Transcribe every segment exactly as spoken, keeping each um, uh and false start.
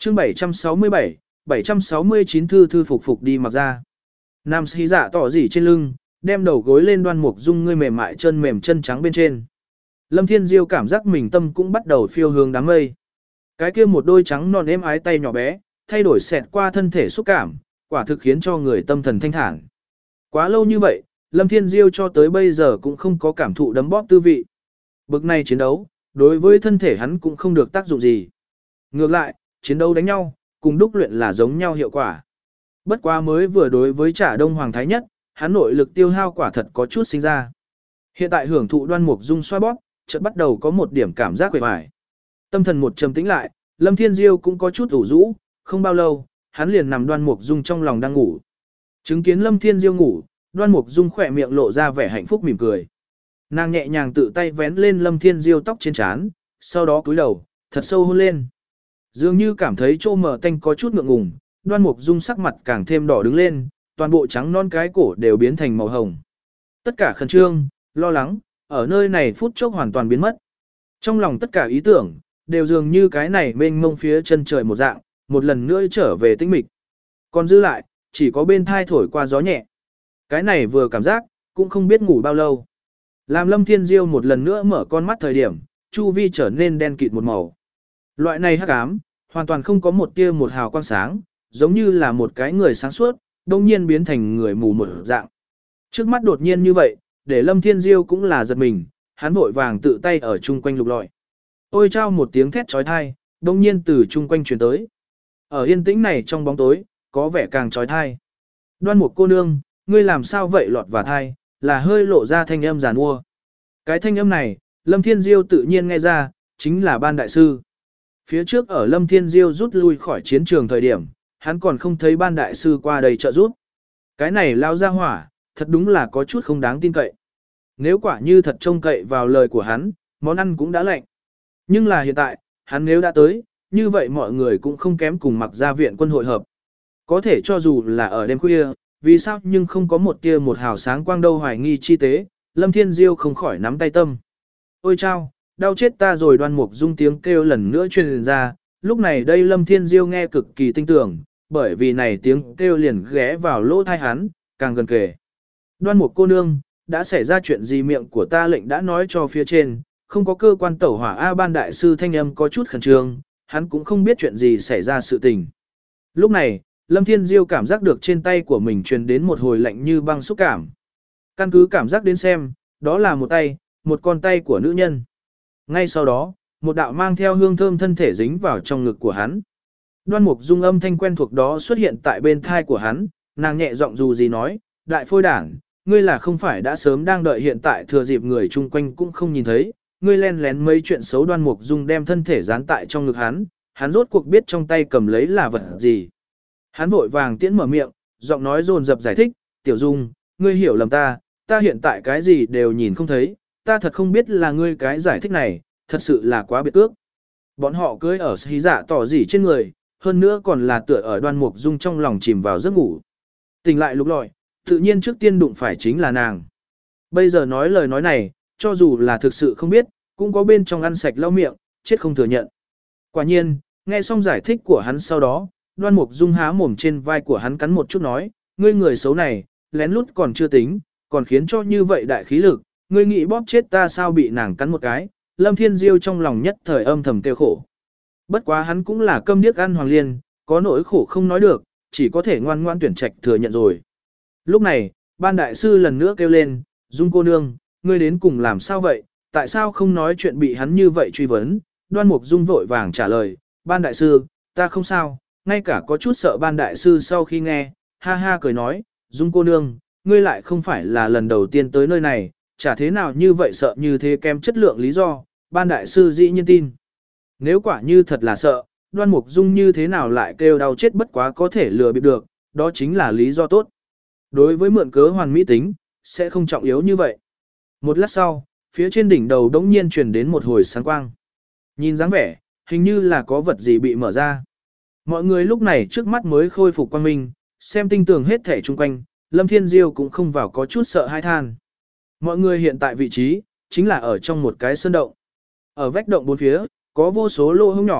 chương bảy trăm sáu mươi bảy, bảy trăm sáu mươi chín thư thư phục phục đi mặc ra. Nam sĩ dạ tỏ gì trên lưng, đem đầu gối lên Đoan Mục Dung ngươi mềm mại chân mềm chân trắng bên trên. Lâm Thiên Diêu cảm giác mình tâm cũng bắt đầu phiêu hướng đám mây. Cái kia một đôi trắng non êm ái tay nhỏ bé, thay đổi xẹt qua thân thể xúc cảm, quả thực khiến cho người tâm thần thanh thản. Quá lâu như vậy, Lâm Thiên Diêu cho tới bây giờ cũng không có cảm thụ đấm bóp tư vị. Bực này chiến đấu, đối với thân thể hắn cũng không được tác dụng gì. Ngược lại, chiến đấu đánh nhau, cùng đúc luyện là giống nhau hiệu quả. Bất quá mới vừa đối với Trả Đông Hoàng Thái Nhất, hắn nội lực tiêu hao quả thật có chút sinh ra. Hiện tại hưởng thụ Đoan Mục Dung xoa bóp, chợt bắt đầu có một điểm cảm giác quệ vải. Tâm thần một trầm tĩnh lại, Lâm Thiên Diêu cũng có chút ủ rũ, không bao lâu, hắn liền nằm Đoan Mục Dung trong lòng đang ngủ. Chứng kiến Lâm Thiên Diêu ngủ, Đoan Mục Dung khỏe miệng lộ ra vẻ hạnh phúc mỉm cười. Nàng nhẹ nhàng tự tay vén lên Lâm Thiên Diêu tóc trên trán, sau đó cúi đầu, thật sâu hôn lên. Dường như cảm thấy chỗ mở tanh có chút ngượng ngùng, Đoan Mục Dung sắc mặt càng thêm đỏ đứng lên, toàn bộ trắng non cái cổ đều biến thành màu hồng. Tất cả khẩn trương, lo lắng, ở nơi này phút chốc hoàn toàn biến mất. Trong lòng tất cả ý tưởng, đều dường như cái này mênh mông phía chân trời một dạng, một lần nữa trở về tĩnh mịch. Còn dư lại, chỉ có bên thai thổi qua gió nhẹ. Cái này vừa cảm giác, cũng không biết ngủ bao lâu. Làm Lâm Thiên Diêu một lần nữa mở con mắt thời điểm, chu vi trở nên đen kịt một màu. Loại này hắc ám, hoàn toàn không có một tia một hào quang sáng, giống như là một cái người sáng suốt, đông nhiên biến thành người mù một dạng. Trước mắt đột nhiên như vậy, để Lâm Thiên Diêu cũng là giật mình, hắn vội vàng tự tay ở chung quanh lục lọi. Ôi trao một tiếng thét trói thai, đông nhiên từ chung quanh truyền tới. Ở yên tĩnh này trong bóng tối, có vẻ càng trói thai. Đoan Mục cô nương, ngươi làm sao vậy lọt vào thai, là hơi lộ ra thanh âm giàn mua. Cái thanh âm này, Lâm Thiên Diêu tự nhiên nghe ra, chính là Ban đại sư. Phía trước ở Lâm Thiên Diêu rút lui khỏi chiến trường thời điểm, hắn còn không thấy Ban đại sư qua đây trợ giúp. Cái này lao ra hỏa, thật đúng là có chút không đáng tin cậy. Nếu quả như thật trông cậy vào lời của hắn, món ăn cũng đã lạnh. Nhưng là hiện tại, hắn nếu đã tới, như vậy mọi người cũng không kém cùng mặc ra viện quân hội hợp. Có thể cho dù là ở đêm khuya, vì sao nhưng không có một tia một hào sáng quang đâu hoài nghi chi tế, Lâm Thiên Diêu không khỏi nắm tay tâm. Ôi chao, đau chết ta rồi. Đoan Mục Dung tiếng kêu lần nữa truyền ra, lúc này đây Lâm Thiên Diêu nghe cực kỳ tinh tưởng, bởi vì này tiếng kêu liền ghé vào lỗ tai hắn, càng gần kề. Đoan Mục cô nương, đã xảy ra chuyện gì? Miệng của ta lệnh đã nói cho phía trên, không có cơ quan tẩu hỏa. A Ban đại sư thanh âm có chút khẩn trương, hắn cũng không biết chuyện gì xảy ra sự tình. Lúc này, Lâm Thiên Diêu cảm giác được trên tay của mình truyền đến một hồi lạnh như băng xúc cảm. Căn cứ cảm giác đến xem, đó là một tay, một con tay của nữ nhân. Ngay sau đó, một đạo mang theo hương thơm thân thể dính vào trong ngực của hắn. Đoan Mục Dung âm thanh quen thuộc đó xuất hiện tại bên thai của hắn, nàng nhẹ giọng dù gì nói, đại phôi đản, ngươi là không phải đã sớm đang đợi hiện tại thừa dịp người chung quanh cũng không nhìn thấy, ngươi len lén mấy chuyện xấu. Đoan Mục Dung đem thân thể dán tại trong ngực hắn, hắn rốt cuộc biết trong tay cầm lấy là vật gì. Hắn vội vàng tiễn mở miệng, giọng nói dồn dập giải thích, Tiểu Dung, ngươi hiểu lầm ta, ta hiện tại cái gì đều nhìn không thấy, ta thật không biết là ngươi cái giải thích này, thật sự là quá biệt ước. Bọn họ cưới ở xí dạ tỏ gì trên người, hơn nữa còn là tựa ở Đoan Mục Dung trong lòng chìm vào giấc ngủ. Tỉnh lại lục lọi, tự nhiên trước tiên đụng phải chính là nàng. Bây giờ nói lời nói này, cho dù là thực sự không biết, cũng có bên trong ăn sạch lau miệng, chết không thừa nhận. Quả nhiên, nghe xong giải thích của hắn sau đó, Đoan Mục Dung há mồm trên vai của hắn cắn một chút nói, ngươi người xấu này, lén lút còn chưa tính, còn khiến cho như vậy đại khí lực, ngươi nghĩ bóp chết ta sao? Bị nàng cắn một cái, Lâm Thiên Diêu trong lòng nhất thời âm thầm kêu khổ. Bất quá hắn cũng là câm điếc ăn hoàng liên, có nỗi khổ không nói được, chỉ có thể ngoan ngoan tuyển trạch thừa nhận rồi. Lúc này, Ban đại sư lần nữa kêu lên, Dung cô nương, ngươi đến cùng làm sao vậy, tại sao không nói chuyện? Bị hắn như vậy truy vấn, Đoan Mục Dung vội vàng trả lời, Ban đại sư, ta không sao, ngay cả có chút sợ. Ban đại sư sau khi nghe, ha ha cười nói, Dung cô nương, ngươi lại không phải là lần đầu tiên tới nơi này, chả thế nào như vậy sợ như thế kém chất lượng lý do. Ban đại sư dĩ nhiên tin. Nếu quả như thật là sợ, Đoan Mục Dung như thế nào lại kêu đau chết, bất quá có thể lừa bịp được, đó chính là lý do tốt. Đối với mượn cớ hoàn mỹ tính, sẽ không trọng yếu như vậy. Một lát sau, phía trên đỉnh đầu đống nhiên truyền đến một hồi sáng quang. Nhìn dáng vẻ, hình như là có vật gì bị mở ra. Mọi người lúc này trước mắt mới khôi phục quang minh, xem tinh tường hết thể chung quanh, Lâm Thiên Diêu cũng không vào có chút sợ hai than. Mọi người hiện tại vị trí, chính là ở trong một cái sơn động. Ở vách động bốn phía, có vô số lỗ hổng nhỏ,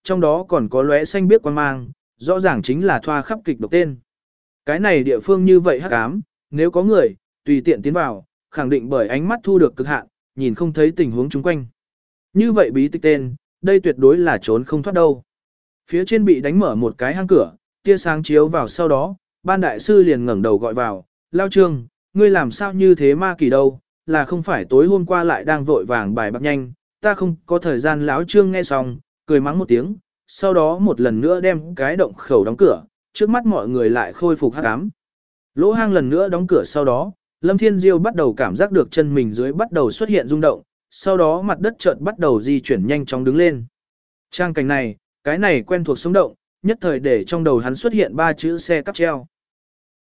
trong đó còn có lóe xanh biếc quang mang, rõ ràng chính là thoa khắp kịch độc tên. Cái này địa phương như vậy hắc ám, nếu có người, tùy tiện tiến vào, khẳng định bởi ánh mắt thu được cực hạn, nhìn không thấy tình huống chung quanh. Như vậy bí tịch tên, đây tuyệt đối là trốn không thoát đâu. Phía trên bị đánh mở một cái hang cửa, tia sáng chiếu vào sau đó, ban đại sư liền ngẩng đầu gọi vào, Lao Trương, ngươi làm sao như thế ma kỳ đâu, là không phải tối hôm qua lại đang vội vàng bài bạc nhanh, ta không có thời gian. Lão Trương nghe xong, cười mắng một tiếng, sau đó một lần nữa đem cái động khẩu đóng cửa, trước mắt mọi người lại khôi phục hắc ám. Lỗ hang lần nữa đóng cửa sau đó, Lâm Thiên Diêu bắt đầu cảm giác được chân mình dưới bắt đầu xuất hiện rung động, sau đó mặt đất chợt bắt đầu di chuyển nhanh chóng đứng lên. Trang cảnh này, cái này quen thuộc sống động, nhất thời để trong đầu hắn xuất hiện ba chữ xe cắp treo.